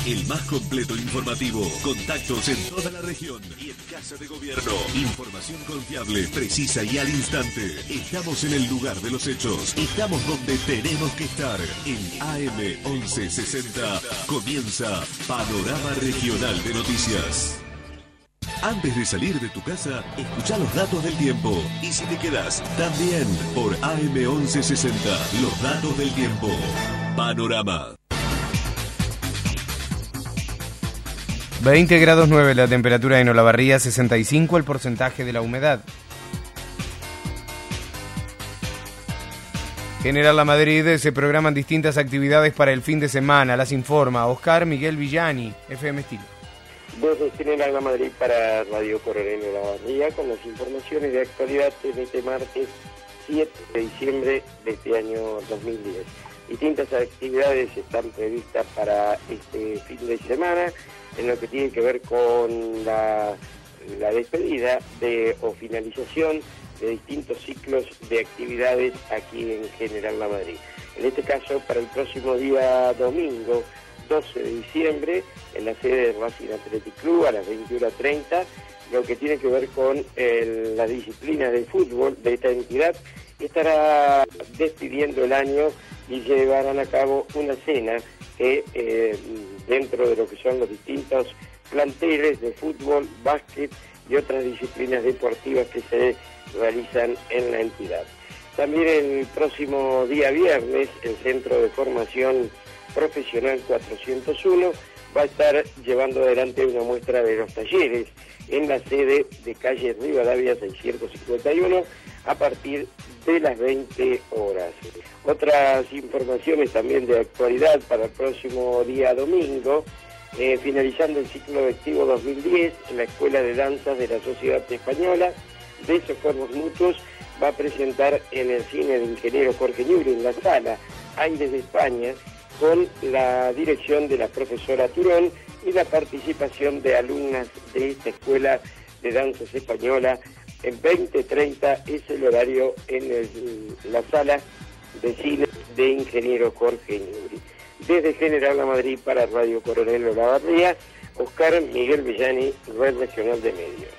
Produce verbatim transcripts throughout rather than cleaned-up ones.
el más completo informativo. Contactos en toda la región y en Casa de Gobierno. Información confiable, precisa y al instante. Estamos en el lugar de los hechos. Estamos donde tenemos que estar. En A M once sesenta comienza Panorama Regional de Noticias. Antes de salir de tu casa, escucha los datos del tiempo. Y si te quedas, también por A M once sesenta, los datos del tiempo. Panorama. veinte grados nueve la temperatura en Olavarría, sesenta y cinco el porcentaje de la humedad. General La Madrid, se programan distintas actividades para el fin de semana. Las informa Oscar Miguel Villani, F M Estilo. Desde General La Madrid para Radio Coronel Olavarría con las informaciones de actualidad en este martes siete de diciembre de este año dos mil diez. Distintas actividades están previstas para este fin de semana en lo que tiene que ver con la, la despedida de, o finalización de distintos ciclos de actividades aquí en General La Madrid. En este caso, para el próximo día domingo, doce de diciembre, en la sede de Racing Athletic Club a las veintiuna treinta, lo que tiene que ver con el, la disciplina de fútbol de esta entidad, estará despidiendo el año y llevarán a cabo una cena que eh, dentro de lo que son los distintos planteles de fútbol, básquet y otras disciplinas deportivas que se realizan en la entidad. También el próximo día viernes, el Centro de Formación Profesional cuatrocientos uno va a estar llevando adelante una muestra de los talleres en la sede de calle Rivadavia seiscientos cincuenta y uno a partir de las veinte horas. Otras informaciones también de actualidad para el próximo día domingo, eh, finalizando el ciclo lectivo dos mil diez, la Escuela de Danzas de la Sociedad Española de Socorros Mutuos va a presentar en el cine de Ingeniero Jorge Ñuri, en la sala Aires de España, con la dirección de la profesora Turón y la participación de alumnas de esta Escuela de Danzas Española. En veinte treinta es el horario en el, la sala de cine de Ingeniero Jorge Ñuri. Desde General La Madrid para Radio Coronel Olavarría, Oscar Miguel Villani, Red Regional de Medios.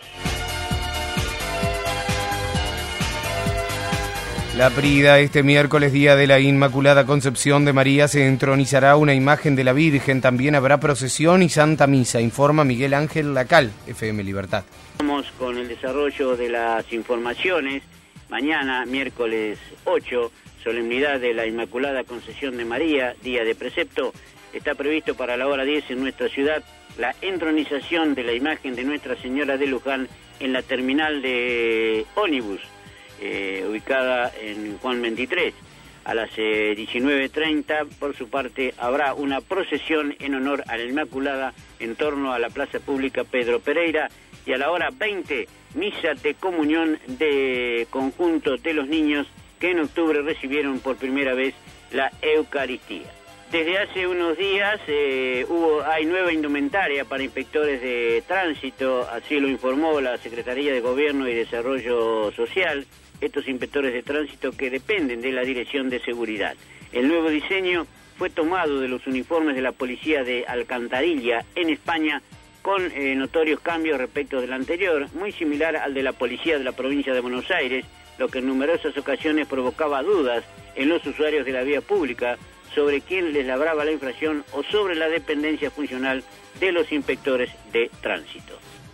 La Prida, este miércoles, día de la Inmaculada Concepción de María, se entronizará una imagen de la Virgen. También habrá procesión y Santa Misa, informa Miguel Ángel Lacal, F M Libertad. Vamos con el desarrollo de las informaciones. Mañana, miércoles ocho, solemnidad de la Inmaculada Concepción de María, día de precepto. Está previsto para la hora diez en nuestra ciudad la entronización de la imagen de Nuestra Señora de Luján en la terminal de ómnibus, Eh, ubicada en Juan veintitrés. A las eh, diecinueve treinta, por su parte, habrá una procesión en honor a la Inmaculada en torno a la Plaza Pública Pedro Pereira, y a la hora veinte, misa de comunión de conjunto de los niños que en octubre recibieron por primera vez la Eucaristía. Desde hace unos días eh, hubo hay nueva indumentaria para inspectores de tránsito, así lo informó la Secretaría de Gobierno y Desarrollo Social. Estos inspectores de tránsito que dependen de la Dirección de Seguridad. El nuevo diseño fue tomado de los uniformes de la Policía de Alcantarilla en España, con eh, notorios cambios respecto del anterior, muy similar al de la Policía de la Provincia de Buenos Aires, lo que en numerosas ocasiones provocaba dudas en los usuarios de la vía pública sobre quién les labraba la infracción o sobre la dependencia funcional de los inspectores de tránsito.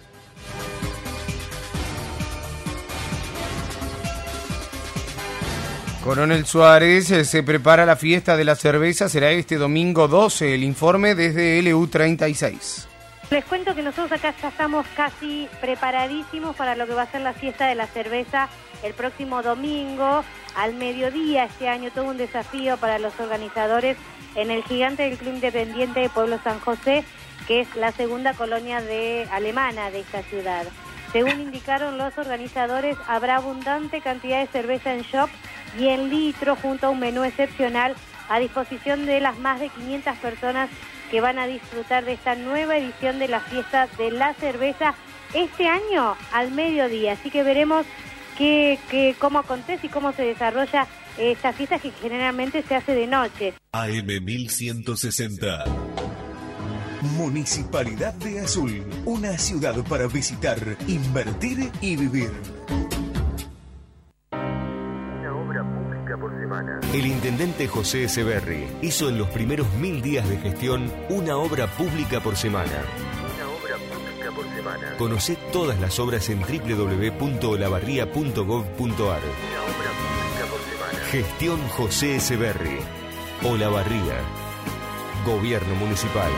Coronel Suárez, se prepara la fiesta de la cerveza, será este domingo doce, el informe desde L U treinta y seis. Les cuento que nosotros acá ya estamos casi preparadísimos para lo que va a ser la fiesta de la cerveza el próximo domingo al mediodía. Este año todo un desafío para los organizadores en el gigante del Club Independiente de Pueblo San José, que es la segunda colonia de alemana de esta ciudad. Según indicaron los organizadores, habrá abundante cantidad de cerveza en shop y en litro, junto a un menú excepcional a disposición de las más de quinientas personas que van a disfrutar de esta nueva edición de la fiesta de la cerveza este año al mediodía. Así que veremos qué, qué, cómo acontece y cómo se desarrolla esta fiesta, que generalmente se hace de noche. A M mil ciento sesenta. Municipalidad de Azul, una ciudad para visitar, invertir y vivir. Una obra pública por semana. El intendente José Echeverri hizo en los primeros mil días de gestión una obra pública por semana. Una obra pública por semana. Conocé todas las obras en doble u doble u doble u punto olavarría punto gov punto ar. Una obra pública por semana. Gestión José Echeverri. Olavarría. Gobierno Municipal.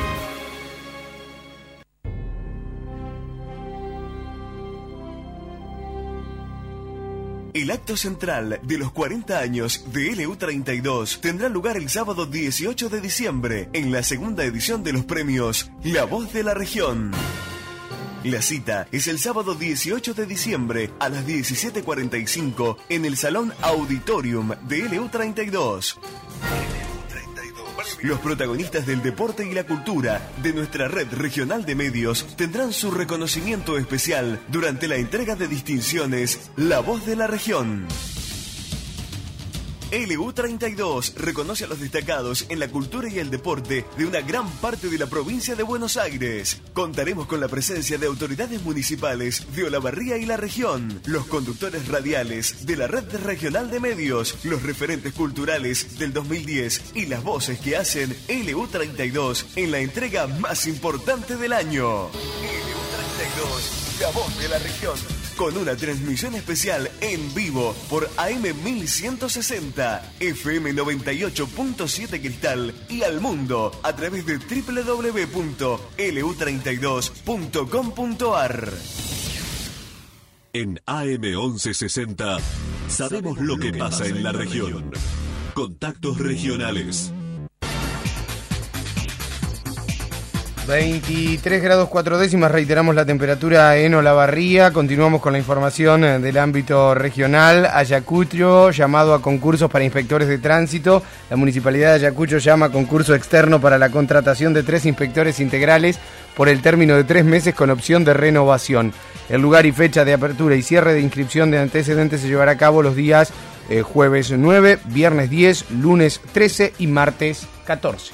El acto central de los cuarenta años de L U treinta y dos tendrá lugar el sábado dieciocho de diciembre en la segunda edición de los premios La Voz de la Región. La cita es el sábado dieciocho de diciembre a las diecisiete cuarenta y cinco en el Salón Auditorium de L U treinta y dos. Los protagonistas del deporte y la cultura de nuestra red regional de medios tendrán su reconocimiento especial durante la entrega de distinciones La Voz de la Región. L U treinta y dos reconoce a los destacados en la cultura y el deporte de una gran parte de la provincia de Buenos Aires. Contaremos con la presencia de autoridades municipales de Olavarría y la región, los conductores radiales de la red regional de medios, los referentes culturales del dos mil diez y las voces que hacen L U treinta y dos en la entrega más importante del año. L U treinta y dos, la voz de la región. Con una transmisión especial en vivo por A M mil ciento sesenta, F M noventa y ocho punto siete Cristal y al mundo a través de doble u doble u doble u punto L U treinta y dos punto com punto ar. En A M once sesenta sabemos lo que pasa en la región. Contactos regionales. veintitrés grados cuatro décimas, reiteramos la temperatura en Olavarría. Continuamos con la información del ámbito regional. Ayacucho, llamado a concursos para inspectores de tránsito. La Municipalidad de Ayacucho llama a concurso externo para la contratación de tres inspectores integrales por el término de tres meses con opción de renovación. El lugar y fecha de apertura y cierre de inscripción de antecedentes se llevará a cabo los días eh, jueves nueve, viernes diez, lunes trece y martes catorce.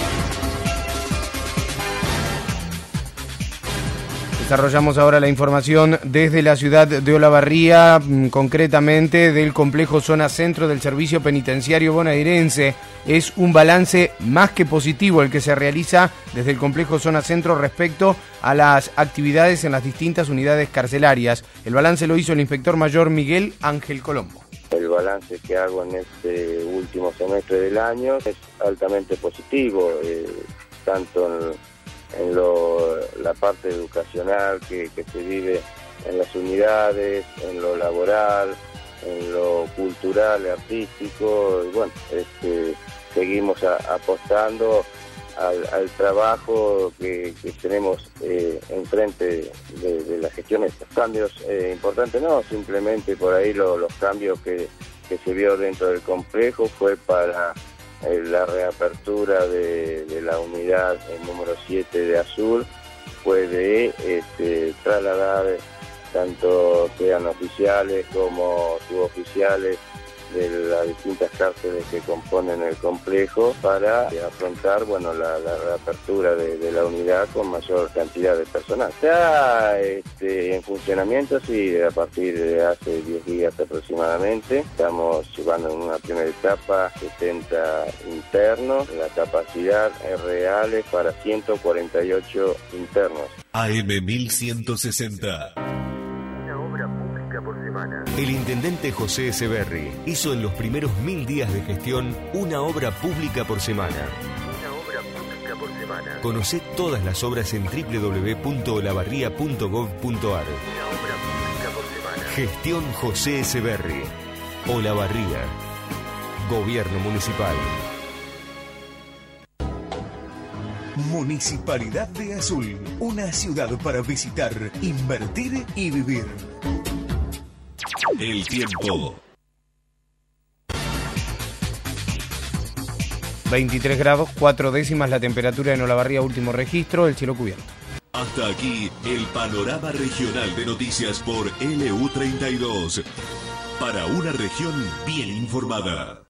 Desarrollamos ahora la información desde la ciudad de Olavarría, concretamente del complejo Zona Centro del Servicio Penitenciario Bonaerense. Es un balance más que positivo el que se realiza desde el complejo Zona Centro respecto a las actividades en las distintas unidades carcelarias. El balance lo hizo el inspector mayor Miguel Ángel Colombo. El balance que hago en este último semestre del año es altamente positivo, eh, tanto en en lo, la parte educacional que, que se vive en las unidades, en lo laboral, en lo cultural y artístico. Y bueno, este, seguimos a, apostando al, al trabajo que, que tenemos eh, enfrente de, de la gestión. Estos cambios eh, importantes no, simplemente por ahí lo, los cambios que, que se vio dentro del complejo fue para la reapertura de, de la unidad el número siete de Azul, fue de este, trasladar tanto sean oficiales como suboficiales de las distintas cárceles que componen el complejo para afrontar bueno la, la reapertura de, de la unidad con mayor cantidad de personal. Está este, en funcionamiento, sí, a partir de hace diez días aproximadamente. Estamos llevando en una primera etapa setenta internos. La capacidad es real es para ciento cuarenta y ocho internos. A M mil ciento sesenta. Por semana. El intendente José Echeverri hizo en los primeros mil días de gestión una obra pública por semana. Una obra pública por semana. Conocé todas las obras en doble u doble u doble u punto olavarría punto gov punto ar. Una obra pública por semana. Gestión José Echeverri. Olavarría. Gobierno Municipal. Municipalidad de Azul, una ciudad para visitar, invertir y vivir. El tiempo. veintitrés grados, cuatro décimas la temperatura en Olavarría, último registro, el cielo cubierto. Hasta aquí el panorama regional de noticias por L U treinta y dos. Para una región bien informada.